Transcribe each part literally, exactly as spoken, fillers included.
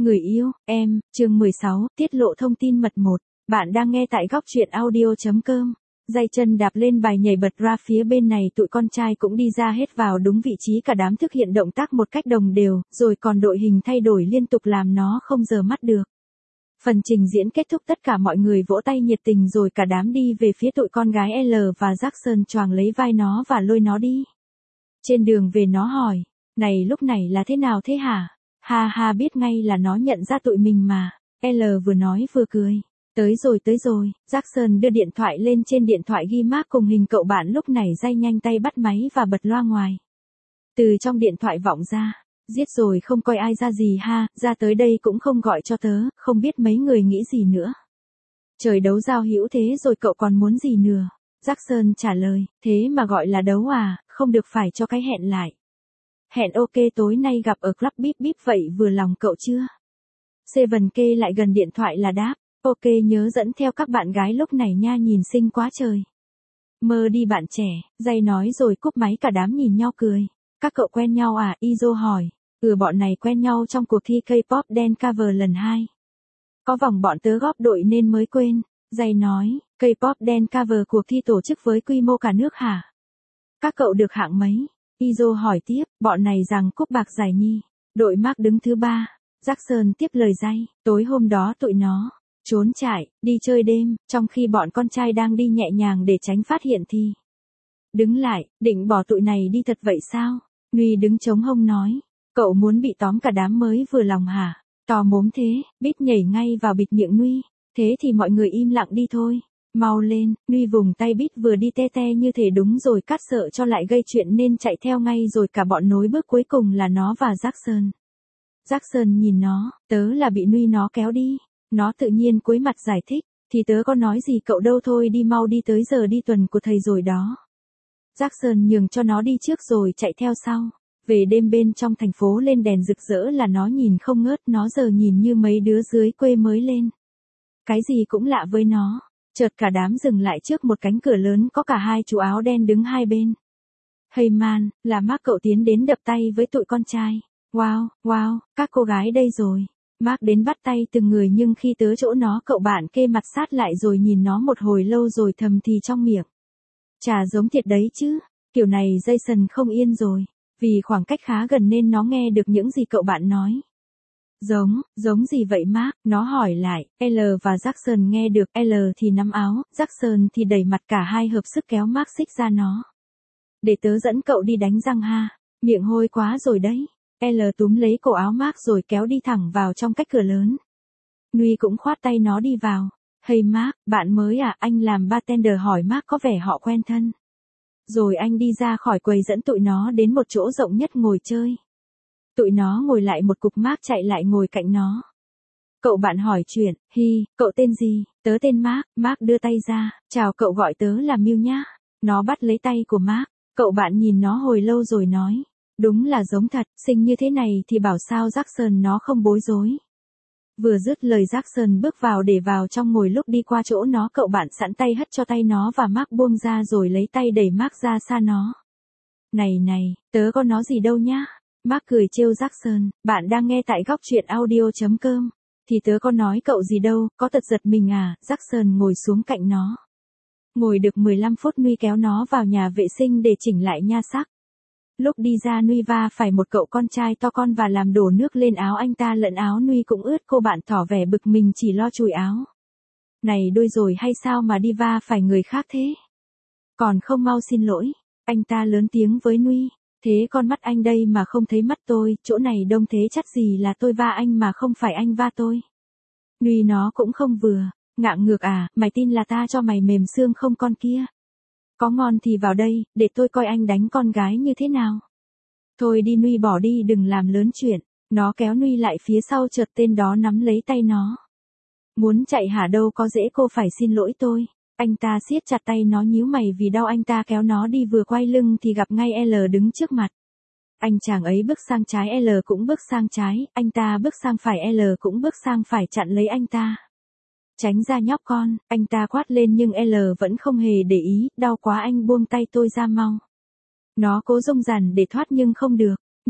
Người yêu, em, chương mười sáu, tiết lộ thông tin mật một. Bạn đang nghe tại góc truyện audio.com. Day chân đạp lên bài nhảy bật ra phía bên này tụi con trai cũng đi ra hết vào đúng vị trí, cả đám thực hiện động tác một cách đồng đều, rồi còn đội hình thay đổi liên tục làm nó không rời mắt được. Phần trình diễn kết thúc, tất cả mọi người vỗ tay nhiệt tình rồi cả đám đi về phía tụi con gái L và Jackson choàng lấy vai nó và lôi nó đi. Trên đường về nó hỏi, này lúc này là thế nào thế hả? Ha ha, biết ngay là nó nhận ra tụi mình mà. L vừa nói vừa cười. Tới rồi tới rồi, Jackson đưa điện thoại lên, trên điện thoại ghi mác cùng hình cậu bạn lúc này, day nhanh tay bắt máy và bật loa ngoài. Từ trong điện thoại vọng ra, giết rồi không coi ai ra gì ha, ra tới đây cũng không gọi cho tớ, không biết mấy người nghĩ gì nữa. Trời, đấu giao hữu thế rồi cậu còn muốn gì nữa? Jackson trả lời, thế mà gọi là đấu à, không được phải cho cái hẹn lại. Hẹn ok, tối nay gặp ở club bíp bíp, vậy vừa lòng cậu chưa? Seven kê lại gần điện thoại là đáp, ok, nhớ dẫn theo các bạn gái lúc này nha, nhìn xinh quá trời. Mơ đi bạn trẻ, day nói rồi cúp máy, cả đám nhìn nhau cười. Các cậu quen nhau à? Izo hỏi. Ừ, bọn này quen nhau trong cuộc thi K-pop dance cover lần hai. Có vòng bọn tớ góp đội nên mới quên. Day nói, K-pop dance cover cuộc thi tổ chức với quy mô cả nước hả? Các cậu được hạng mấy? Izo hỏi tiếp, bọn này rằng cúp bạc giải nhì. Đội Mark đứng thứ ba. Jackson tiếp lời day, tối hôm đó tụi nó trốn chạy, đi chơi đêm, trong khi bọn con trai đang đi nhẹ nhàng để tránh phát hiện thì đứng lại, định bỏ tụi này đi thật vậy sao? Nguy đứng chống hông nói, cậu muốn bị tóm cả đám mới vừa lòng hả? To mồm thế, Bít nhảy ngay vào bịt miệng Nguy, thế thì mọi người im lặng đi thôi. Mau lên, Nguy vùng tay Bít vừa đi te te như thể đúng rồi cắt sợ cho lại gây chuyện nên chạy theo ngay, rồi cả bọn nối bước, cuối cùng là nó và Jackson. Jackson nhìn nó, tớ là bị Nguy nó kéo đi. Nó tự nhiên cúi mặt giải thích, thì tớ có nói gì cậu đâu, thôi đi mau đi, tới giờ đi tuần của thầy rồi đó. Jackson nhường cho nó đi trước rồi chạy theo sau. Về đêm bên trong thành phố lên đèn rực rỡ là nó nhìn không ngớt, nó giờ nhìn như mấy đứa dưới quê mới lên. Cái gì cũng lạ với nó. Chợt cả đám dừng lại trước một cánh cửa lớn, có cả hai chú áo đen đứng hai bên. Hey man, là Mark, cậu tiến đến đập tay với tụi con trai. Wow, wow, các cô gái đây rồi. Mark đến bắt tay từng người, nhưng khi tới chỗ nó, cậu bạn kê mặt sát lại rồi nhìn nó một hồi lâu rồi thầm thì trong miệng. Chà, giống thiệt đấy chứ. Kiểu này Jason không yên rồi. Vì khoảng cách khá gần nên nó nghe được những gì cậu bạn nói. Giống, giống gì vậy Mark? Nó hỏi lại. L và Jackson nghe được. L thì nắm áo, Jackson thì đẩy mặt, cả hai hợp sức kéo Mark xích ra nó. Để tớ dẫn cậu đi đánh răng ha. Miệng hôi quá rồi đấy. L túm lấy cổ áo Mark rồi kéo đi thẳng vào trong cách cửa lớn. Nguy cũng khoát tay nó đi vào. Hey Mark, bạn mới à? Anh làm bartender, hỏi Mark có vẻ họ quen thân. Rồi anh đi ra khỏi quầy dẫn tụi nó đến một chỗ rộng nhất ngồi chơi. Tụi nó ngồi lại một cục, Mark chạy lại ngồi cạnh nó. Cậu bạn hỏi chuyện, hi, cậu tên gì? Tớ tên Mark. Mark đưa tay ra, chào cậu, gọi tớ là Miu nhá. Nó bắt lấy tay của Mark. Cậu bạn nhìn nó hồi lâu rồi nói. Đúng là giống thật, xinh như thế này thì bảo sao Jackson nó không bối rối. Vừa dứt lời, Jackson bước vào để vào trong ngồi, lúc đi qua chỗ nó, cậu bạn sẵn tay hất cho tay nó và Mark buông ra rồi lấy tay đẩy Mark ra xa nó. Này này, tớ có nói gì đâu nhá. Mark cười trêu Jackson, bạn đang nghe tại góc truyện audio.com. Thì tớ có nói cậu gì đâu, có tật giật mình à? Jackson ngồi xuống cạnh nó. Ngồi được mười lăm phút, Nguy kéo nó vào nhà vệ sinh để chỉnh lại nha sắc. Lúc đi ra, Nguy va phải một cậu con trai to con và làm đổ nước lên áo anh ta, lẫn áo Nguy cũng ướt. Cô bạn tỏ vẻ bực mình chỉ lo chùi áo. Này, đôi rồi hay sao mà đi va phải người khác thế? Còn không mau xin lỗi. Anh ta lớn tiếng với Nguy. Thế con mắt anh đây mà không thấy mắt tôi, chỗ này đông thế chắc gì là tôi va anh mà không phải anh va tôi. Nguy nó cũng không vừa. Ngạng ngược à, mày tin là ta cho mày mềm xương không con kia? Có ngon thì vào đây, để tôi coi anh đánh con gái như thế nào. Thôi đi Nguy, bỏ đi, đừng làm lớn chuyện. Nó kéo Nguy lại phía sau, chợt tên đó nắm lấy tay nó. Muốn chạy hả? Đâu có dễ, cô phải xin lỗi tôi. Anh ta siết chặt tay nó, nhíu mày vì đau. Anh ta kéo nó đi, vừa quay lưng thì gặp ngay L đứng trước mặt. Anh chàng ấy bước sang trái, L cũng bước sang trái, anh ta bước sang phải, L cũng bước sang phải, chặn lấy anh ta. Tránh ra nhóc con, anh ta quát lên nhưng L vẫn không hề để ý. Đau quá anh buông tay tôi ra mau. Nó cố dông dằn để thoát nhưng không được.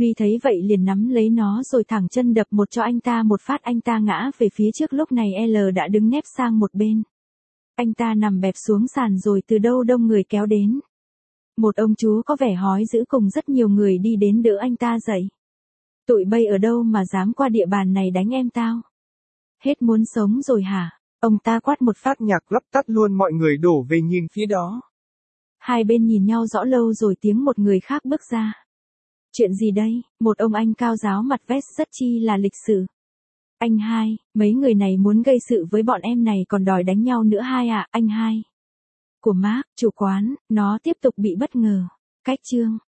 Ly thấy vậy liền nắm lấy nó rồi thẳng chân đập một cho anh ta một phát, anh ta ngã về phía trước, lúc này L đã đứng nép sang một bên. Anh ta nằm bẹp xuống sàn rồi từ đâu đông người kéo đến. Một ông chú có vẻ hói dữ cùng rất nhiều người đi đến đỡ anh ta dậy. Tụi bay ở đâu mà dám qua địa bàn này đánh em tao? Hết muốn sống rồi hả? Ông ta quát một phát, nhạc lắp tắt luôn, mọi người đổ về nhìn phía đó. Hai bên nhìn nhau rõ lâu rồi tiếng một người khác bước ra. Chuyện gì đây? Một ông anh cao ráo mặt vest rất chi là lịch sự. Anh hai, mấy người này muốn gây sự với bọn em này còn đòi đánh nhau nữa hai ạ, à, anh hai. Của Mark, chủ quán, nó tiếp tục bị bất ngờ. Cách chương.